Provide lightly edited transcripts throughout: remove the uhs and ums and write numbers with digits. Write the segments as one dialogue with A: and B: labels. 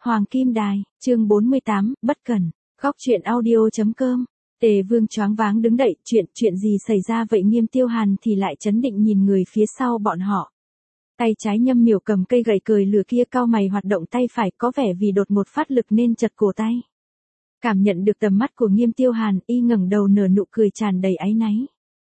A: Hoàng Kim Đài, chương 48, bất cẩn. Góc truyện audio.com. Tề Vương choáng váng đứng đậy, chuyện gì xảy ra vậy? Nghiêm Tiêu Hàn thì lại chấn định nhìn người phía sau bọn họ. Tay trái Nhâm Miểu cầm cây gậy cười lửa kia, cau mày hoạt động tay phải, có vẻ vì đột một phát lực nên chật cổ tay. Cảm nhận được tầm mắt của Nghiêm Tiêu Hàn, y ngẩng đầu nở nụ cười tràn đầy áy náy.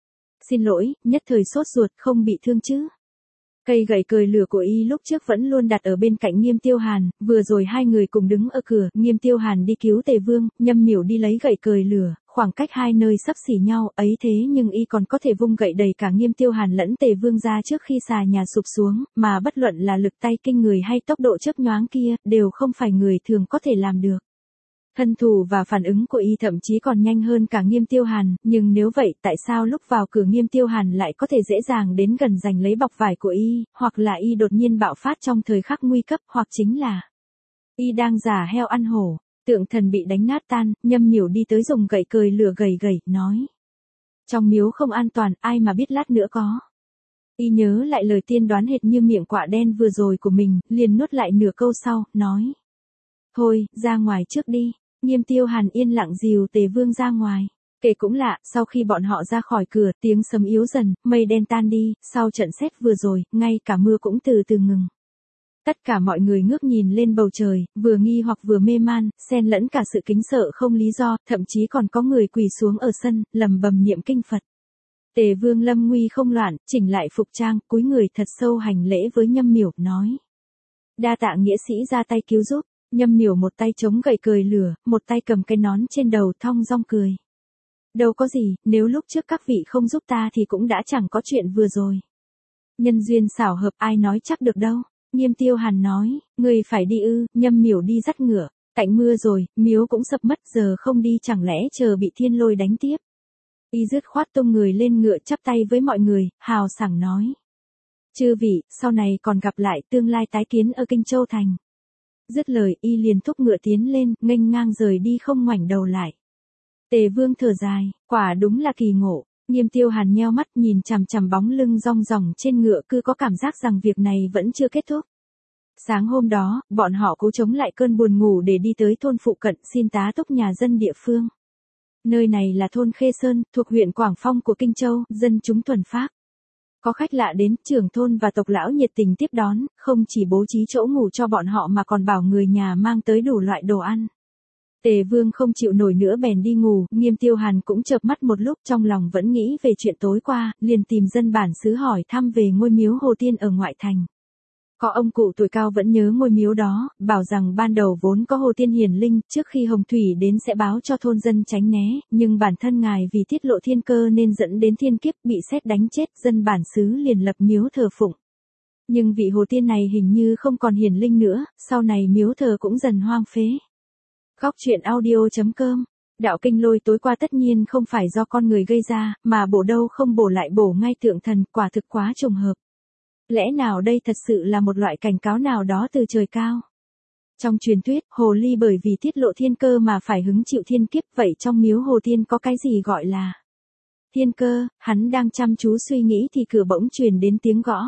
A: Xin lỗi, nhất thời sốt ruột, không bị thương chứ? Cây gậy cười lửa của y lúc trước vẫn luôn đặt ở bên cạnh Nghiêm Tiêu Hàn, vừa rồi hai người cùng đứng ở cửa, Nghiêm Tiêu Hàn đi cứu Tề Vương, Nhâm Miểu đi lấy gậy cười lửa, khoảng cách hai nơi sắp xỉ nhau, ấy thế nhưng y còn có thể vung gậy đẩy cả Nghiêm Tiêu Hàn lẫn Tề Vương ra trước khi xà nhà sụp xuống, mà bất luận là lực tay kinh người hay tốc độ chớp nhoáng kia, đều không phải người thường có thể làm được. Thân thủ và phản ứng của y thậm chí còn nhanh hơn cả Nghiêm Tiêu Hàn, nhưng nếu vậy tại sao lúc vào cửa Nghiêm Tiêu Hàn lại có thể dễ dàng đến gần giành lấy bọc vải của y, hoặc là y đột nhiên bạo phát trong thời khắc nguy cấp, hoặc chính là y đang giả heo ăn hổ. Tượng thần bị đánh nát tan, Nhâm Miểu đi tới dùng gậy cười lửa gầy, nói. Trong miếu không an toàn, ai mà biết lát nữa có. Y nhớ lại lời tiên đoán hệt như miệng quạ đen vừa rồi của mình, liền nuốt lại nửa câu sau, nói. Thôi, ra ngoài trước đi. Nghiêm Tiêu Hàn yên lặng dìu Tề Vương ra ngoài. Kể cũng lạ, sau khi bọn họ ra khỏi cửa, tiếng sấm yếu dần, mây đen tan đi, sau trận sét vừa rồi, ngay cả mưa cũng từ từ ngừng. Tất cả mọi người ngước nhìn lên bầu trời, vừa nghi hoặc vừa mê man, xen lẫn cả sự kính sợ không lý do, thậm chí còn có người quỳ xuống ở sân, lẩm bẩm niệm kinh Phật. Tề Vương lâm nguy không loạn, chỉnh lại phục trang, cúi người thật sâu hành lễ với Nhâm Miểu, nói. Đa tạ nghĩa sĩ ra tay cứu giúp. Nhâm Miểu một tay chống gậy cười lửa, một tay cầm cái nón trên đầu, thong dong cười. Đâu có gì, nếu lúc trước các vị không giúp ta thì cũng đã chẳng có chuyện vừa rồi. Nhân duyên xảo hợp, ai nói chắc được đâu. Nghiêm Tiêu Hàn nói, người phải đi ư? Nhâm Miểu đi dắt ngựa, tạnh mưa rồi, miếu cũng sập mất, giờ không đi chẳng lẽ chờ bị thiên lôi đánh tiếp. Y dứt khoát tung người lên ngựa, chắp tay với mọi người, hào sảng nói. Chư vị, sau này còn gặp lại, tương lai tái kiến ở Kinh Châu Thành. Dứt lời, y liền thúc ngựa tiến lên, nghênh ngang rời đi không ngoảnh đầu lại. Tề Vương thở dài, quả đúng là kỳ ngộ. Nghiêm Tiêu Hàn nheo mắt nhìn chằm chằm bóng lưng rong ròng trên ngựa, cứ có cảm giác rằng việc này vẫn chưa kết thúc. Sáng hôm đó, bọn họ cố chống lại cơn buồn ngủ để đi tới thôn phụ cận xin tá túc nhà dân địa phương. Nơi này là thôn Khê Sơn, thuộc huyện Quảng Phong của Kinh Châu, dân chúng thuần phác. Có khách lạ đến, trưởng thôn và tộc lão nhiệt tình tiếp đón, không chỉ bố trí chỗ ngủ cho bọn họ mà còn bảo người nhà mang tới đủ loại đồ ăn. Tề Vương không chịu nổi nữa bèn đi ngủ, Nghiêm Tiêu Hàn cũng chợp mắt một lúc, trong lòng vẫn nghĩ về chuyện tối qua, liền tìm dân bản xứ hỏi thăm về ngôi miếu Hồ Tiên ở ngoại thành. Có ông cụ tuổi cao vẫn nhớ ngôi miếu đó, bảo rằng ban đầu vốn có Hồ Tiên hiển linh, trước khi Hồng Thủy đến sẽ báo cho thôn dân tránh né, nhưng bản thân ngài vì tiết lộ thiên cơ nên dẫn đến thiên kiếp, bị sét đánh chết, dân bản xứ liền lập miếu thờ phụng. Nhưng vị Hồ Tiên này hình như không còn hiển linh nữa, sau này miếu thờ cũng dần hoang phế. Góc truyện audio.com. Đạo kinh lôi tối qua tất nhiên không phải do con người gây ra, mà bổ đâu không bổ lại bổ ngay tượng thần, quả thực quá trùng hợp. Lẽ nào đây thật sự là một loại cảnh cáo nào đó từ trời cao? Trong truyền thuyết, hồ ly bởi vì tiết lộ thiên cơ mà phải hứng chịu thiên kiếp, vậy trong miếu Hồ Tiên có cái gì gọi là thiên cơ? Hắn đang chăm chú suy nghĩ thì cửa bỗng truyền đến tiếng gõ.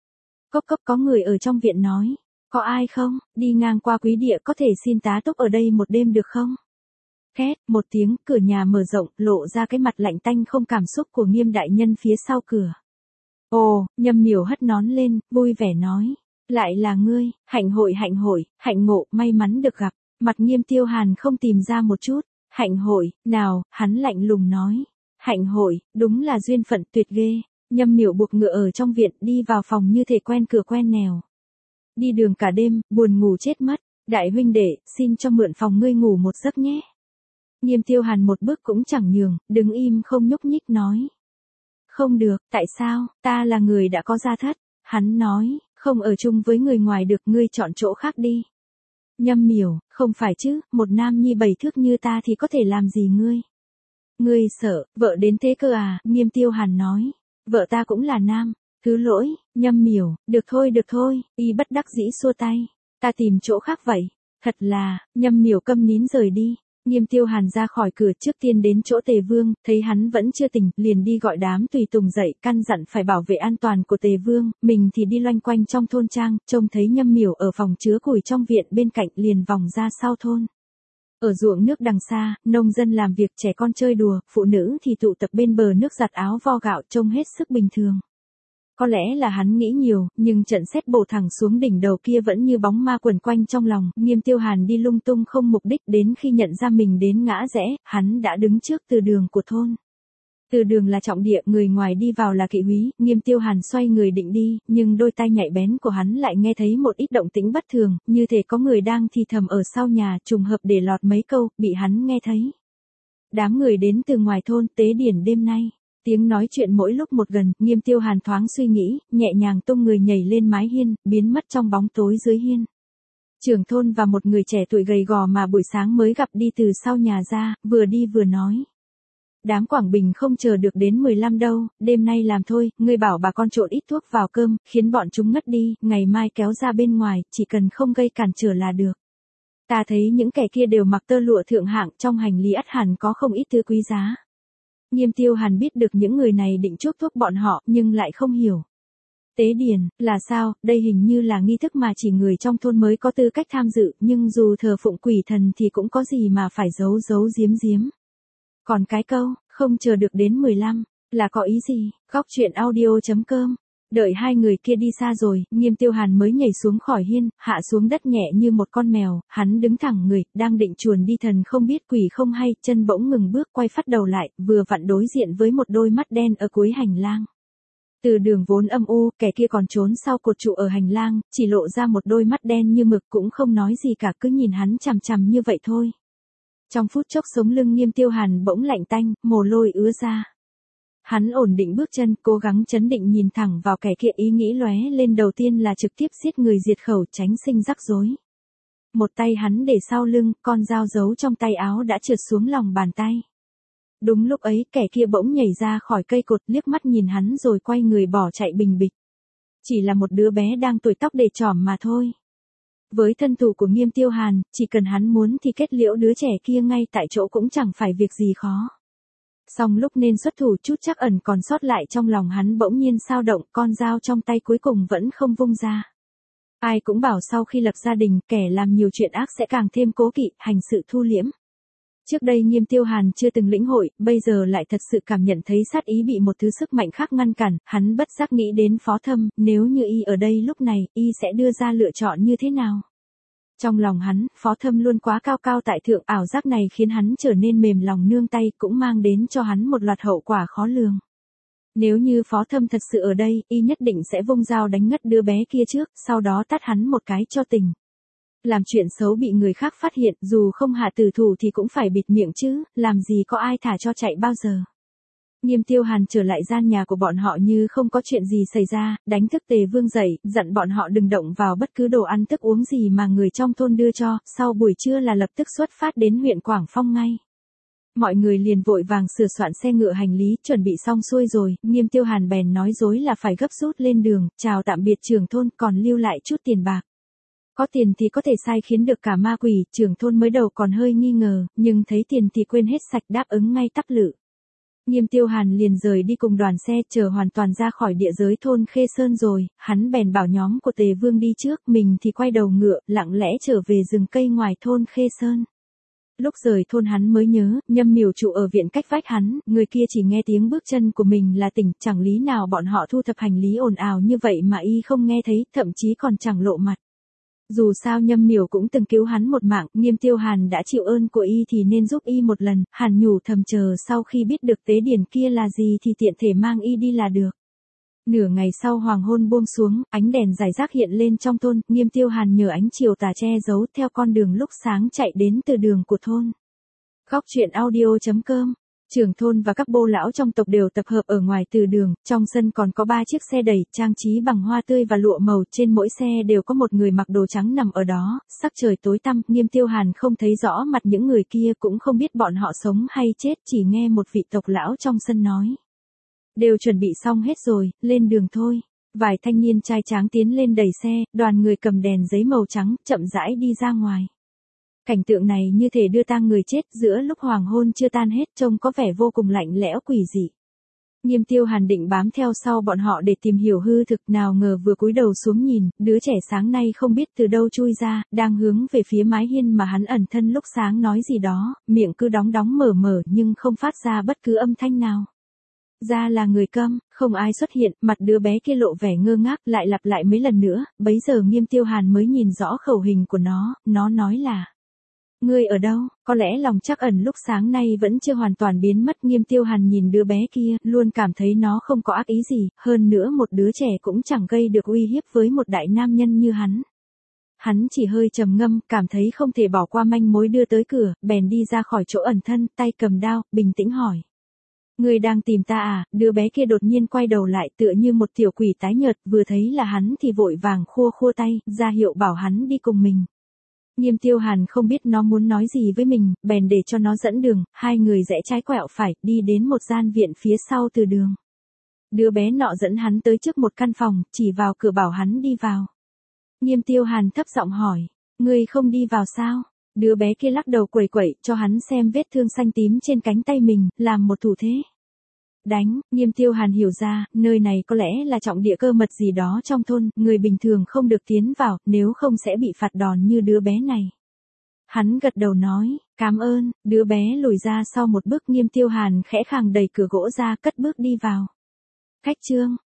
A: Cốc cốc, có người ở trong viện nói. Có ai không? Đi ngang qua quý địa có thể xin tá túc ở đây một đêm được không? Két, một tiếng, cửa nhà mở rộng, lộ ra cái mặt lạnh tanh không cảm xúc của Nghiêm đại nhân phía sau cửa. Ồ, Nhâm Miểu hất nón lên, vui vẻ nói. Lại là ngươi, hạnh hội, hạnh ngộ, may mắn được gặp. Mặt Nghiêm Tiêu Hàn không tìm ra một chút. Hạnh hội, nào, hắn lạnh lùng nói. Hạnh hội, đúng là duyên phận tuyệt ghê. Nhâm Miểu buộc ngựa ở trong viện, đi vào phòng như thể quen cửa quen nẻo. Đi đường cả đêm, buồn ngủ chết mất. Đại huynh đệ, xin cho mượn phòng ngươi ngủ một giấc nhé. Nghiêm Tiêu Hàn một bước cũng chẳng nhường, đứng im không nhúc nhích nói. Không được, tại sao? Ta là người đã có gia thất. Hắn nói, không ở chung với người ngoài được, ngươi chọn chỗ khác đi. Nhâm Miểu, không phải chứ, một nam nhi 7 thước như ta thì có thể làm gì ngươi? Ngươi sợ, vợ đến thế cơ à? Nghiêm Tiêu Hàn nói, vợ ta cũng là nam. Thứ lỗi, Nhâm Miểu, được thôi, y bất đắc dĩ xua tay. Ta tìm chỗ khác vậy. Thật là, Nhâm Miểu câm nín rời đi. Nghiêm Tiêu Hàn ra khỏi cửa trước tiên đến chỗ Tề Vương, thấy hắn vẫn chưa tỉnh, liền đi gọi đám tùy tùng dậy, căn dặn phải bảo vệ an toàn của Tề Vương, mình thì đi loanh quanh trong thôn trang, trông thấy Nhâm Miểu ở phòng chứa củi trong viện bên cạnh liền vòng ra sau thôn. Ở ruộng nước đằng xa, nông dân làm việc, trẻ con chơi đùa, phụ nữ thì tụ tập bên bờ nước giặt áo vo gạo, trông hết sức bình thường. Có lẽ là hắn nghĩ nhiều, nhưng trận sét bổ thẳng xuống đỉnh đầu kia vẫn như bóng ma quẩn quanh trong lòng. Nghiêm Tiêu Hàn đi lung tung không mục đích, đến khi nhận ra mình đến ngã rẽ, hắn đã đứng trước từ đường của thôn. Từ đường là trọng địa, người ngoài đi vào là kỵ úy. Nghiêm Tiêu Hàn xoay người định đi, nhưng đôi tai nhạy bén của hắn lại nghe thấy một ít động tĩnh bất thường, như thể có người đang thì thầm ở sau nhà, trùng hợp để lọt mấy câu, bị hắn nghe thấy. Đám người đến từ ngoài thôn, tế điển đêm nay. Tiếng nói chuyện mỗi lúc một gần, Nghiêm Tiêu Hàn thoáng suy nghĩ, nhẹ nhàng tung người nhảy lên mái hiên, biến mất trong bóng tối dưới hiên. Trưởng thôn và một người trẻ tuổi gầy gò mà buổi sáng mới gặp đi từ sau nhà ra, vừa đi vừa nói. Đám Quảng Bình không chờ được đến 15 đâu, đêm nay làm thôi, ngươi bảo bà con trộn ít thuốc vào cơm, khiến bọn chúng ngất đi, ngày mai kéo ra bên ngoài, chỉ cần không gây cản trở là được. Ta thấy những kẻ kia đều mặc tơ lụa thượng hạng, trong hành lý ắt hẳn có không ít thứ quý giá. Nghiêm Tiêu Hàn biết được những người này định chuốc thuốc bọn họ, nhưng lại không hiểu. Tế điển, là sao, đây hình như là nghi thức mà chỉ người trong thôn mới có tư cách tham dự, nhưng dù thờ phụng quỷ thần thì cũng có gì mà phải giấu giấu giếm giếm. Còn cái câu, không chờ được đến 15, là có ý gì? Góc truyện audio.com. Đợi hai người kia đi xa rồi, Nghiêm Tiêu Hàn mới nhảy xuống khỏi hiên, hạ xuống đất nhẹ như một con mèo, hắn đứng thẳng người, đang định chuồn đi thần không biết quỷ không hay, chân bỗng ngừng bước quay phát đầu lại, vừa vặn đối diện với một đôi mắt đen ở cuối hành lang. Từ đường vốn âm u, kẻ kia còn trốn sau cột trụ ở hành lang, chỉ lộ ra một đôi mắt đen như mực cũng không nói gì cả, cứ nhìn hắn chằm chằm như vậy thôi. Trong phút chốc sống lưng Nghiêm Tiêu Hàn bỗng lạnh tanh, mồ hôi ứa ra. Hắn ổn định bước chân, cố gắng trấn định nhìn thẳng vào kẻ kia, ý nghĩ lóe lên đầu tiên là trực tiếp giết người diệt khẩu, tránh sinh rắc rối. Một tay hắn để sau lưng, con dao giấu trong tay áo đã trượt xuống lòng bàn tay. Đúng lúc ấy, kẻ kia bỗng nhảy ra khỏi cây cột, liếc mắt nhìn hắn rồi quay người bỏ chạy bình bịch. Chỉ là một đứa bé đang tuổi tóc để trỏm mà thôi. Với thân thủ của Nghiêm Tiêu Hàn, chỉ cần hắn muốn thì kết liễu đứa trẻ kia ngay tại chỗ cũng chẳng phải việc gì khó. Song lúc nên xuất thủ chút trắc ẩn còn sót lại trong lòng hắn bỗng nhiên xao động, con dao trong tay cuối cùng vẫn không vung ra. Ai cũng bảo sau khi lập gia đình, kẻ làm nhiều chuyện ác sẽ càng thêm cố kỵ, hành sự thu liễm. Trước đây Nghiêm Tiêu Hàn chưa từng lĩnh hội, bây giờ lại thật sự cảm nhận thấy sát ý bị một thứ sức mạnh khác ngăn cản, hắn bất giác nghĩ đến Phó Thâm, nếu như y ở đây lúc này, y sẽ đưa ra lựa chọn như thế nào? Trong lòng hắn, Phó Thâm luôn quá cao cao tại thượng, ảo giác này khiến hắn trở nên mềm lòng nương tay, cũng mang đến cho hắn một loạt hậu quả khó lường. Nếu như Phó Thâm thật sự ở đây, y nhất định sẽ vung dao đánh ngất đứa bé kia trước, sau đó tát hắn một cái cho tình. Làm chuyện xấu bị người khác phát hiện, dù không hạ tử thủ thì cũng phải bịt miệng chứ, làm gì có ai thả cho chạy bao giờ. Nghiêm Tiêu Hàn trở lại gian nhà của bọn họ như không có chuyện gì xảy ra, đánh thức Tề Vương dậy, dặn bọn họ đừng động vào bất cứ đồ ăn thức uống gì mà người trong thôn đưa cho, sau buổi trưa là lập tức xuất phát đến huyện Quảng Phong ngay. Mọi người liền vội vàng sửa soạn xe ngựa hành lý, chuẩn bị xong xuôi rồi, Nghiêm Tiêu Hàn bèn nói dối là phải gấp rút lên đường, chào tạm biệt trưởng thôn, còn lưu lại chút tiền bạc. Có tiền thì có thể sai khiến được cả ma quỷ, trưởng thôn mới đầu còn hơi nghi ngờ, nhưng thấy tiền thì quên hết sạch, đáp ứng ngay tắp lự. Nghiêm Tiêu Hàn liền rời đi cùng đoàn xe, chờ hoàn toàn ra khỏi địa giới thôn Khê Sơn rồi, hắn bèn bảo nhóm của Tề Vương đi trước, mình thì quay đầu ngựa, lặng lẽ trở về rừng cây ngoài thôn Khê Sơn. Lúc rời thôn hắn mới nhớ, Nhâm Miểu trụ ở viện cách vách hắn, người kia chỉ nghe tiếng bước chân của mình là tỉnh, chẳng lý nào bọn họ thu thập hành lý ồn ào như vậy mà y không nghe thấy, thậm chí còn chẳng lộ mặt. Dù sao Nhâm Miểu cũng từng cứu hắn một mạng, Nghiêm Tiêu Hàn đã chịu ơn của y thì nên giúp y một lần, Hàn nhủ thầm chờ sau khi biết được tế điển kia là gì thì tiện thể mang y đi là được. Nửa ngày sau hoàng hôn buông xuống, ánh đèn rải rác hiện lên trong thôn, Nghiêm Tiêu Hàn nhờ ánh chiều tà che giấu theo con đường lúc sáng chạy đến từ đường của thôn. Góc truyện audio.com. Trưởng thôn và các bô lão trong tộc đều tập hợp ở ngoài từ đường, trong sân còn có 3 chiếc xe đẩy, trang trí bằng hoa tươi và lụa màu, trên mỗi xe đều có một người mặc đồ trắng nằm ở đó, sắc trời tối tăm, Nghiêm Tiêu Hàn không thấy rõ mặt những người kia, cũng không biết bọn họ sống hay chết, chỉ nghe một vị tộc lão trong sân nói. Đều chuẩn bị xong hết rồi, lên đường thôi. Vài thanh niên trai tráng tiến lên đẩy xe, đoàn người cầm đèn giấy màu trắng, chậm rãi đi ra ngoài. Cảnh tượng này như thể đưa tang người chết giữa lúc hoàng hôn chưa tan hết, trông có vẻ vô cùng lạnh lẽo quỷ dị. Nghiêm Tiêu Hàn định bám theo sau bọn họ để tìm hiểu hư thực, nào ngờ vừa cúi đầu xuống nhìn, đứa trẻ sáng nay không biết từ đâu chui ra, đang hướng về phía mái hiên mà hắn ẩn thân lúc sáng nói gì đó, miệng cứ đóng đóng mở mở nhưng không phát ra bất cứ âm thanh nào. Ra là người câm, không ai xuất hiện, mặt đứa bé kia lộ vẻ ngơ ngác, lại lặp lại mấy lần nữa, bấy giờ Nghiêm Tiêu Hàn mới nhìn rõ khẩu hình của nó nói là: Ngươi ở đâu? Có lẽ lòng trắc ẩn lúc sáng nay vẫn chưa hoàn toàn biến mất. Nghiêm Tiêu Hàn nhìn đứa bé kia, luôn cảm thấy nó không có ác ý gì, hơn nữa một đứa trẻ cũng chẳng gây được uy hiếp với một đại nam nhân như hắn. Hắn chỉ hơi trầm ngâm, cảm thấy không thể bỏ qua manh mối đưa tới cửa, bèn đi ra khỏi chỗ ẩn thân, tay cầm đao, bình tĩnh hỏi: Ngươi đang tìm ta à? Đứa bé kia đột nhiên quay đầu lại tựa như một tiểu quỷ tái nhợt, vừa thấy là hắn thì vội vàng khua khua tay, ra hiệu bảo hắn đi cùng mình. Nghiêm Tiêu Hàn không biết nó muốn nói gì với mình, bèn để cho nó dẫn đường, hai người rẽ trái quẹo phải, đi đến một gian viện phía sau từ đường. Đứa bé nọ dẫn hắn tới trước một căn phòng, chỉ vào cửa bảo hắn đi vào. Nghiêm Tiêu Hàn thấp giọng hỏi: Ngươi không đi vào sao? Đứa bé kia lắc đầu quẩy quẩy, cho hắn xem vết thương xanh tím trên cánh tay mình, làm một thủ thế. Đánh. Nghiêm Tiêu Hàn hiểu ra, nơi này có lẽ là trọng địa cơ mật gì đó trong thôn, người bình thường không được tiến vào, nếu không sẽ bị phạt đòn như đứa bé này. Hắn gật đầu nói: Cảm ơn. Đứa bé lùi ra sau một bước. Nghiêm Tiêu Hàn khẽ khàng đẩy cửa gỗ ra, cất bước đi vào. Khách trương.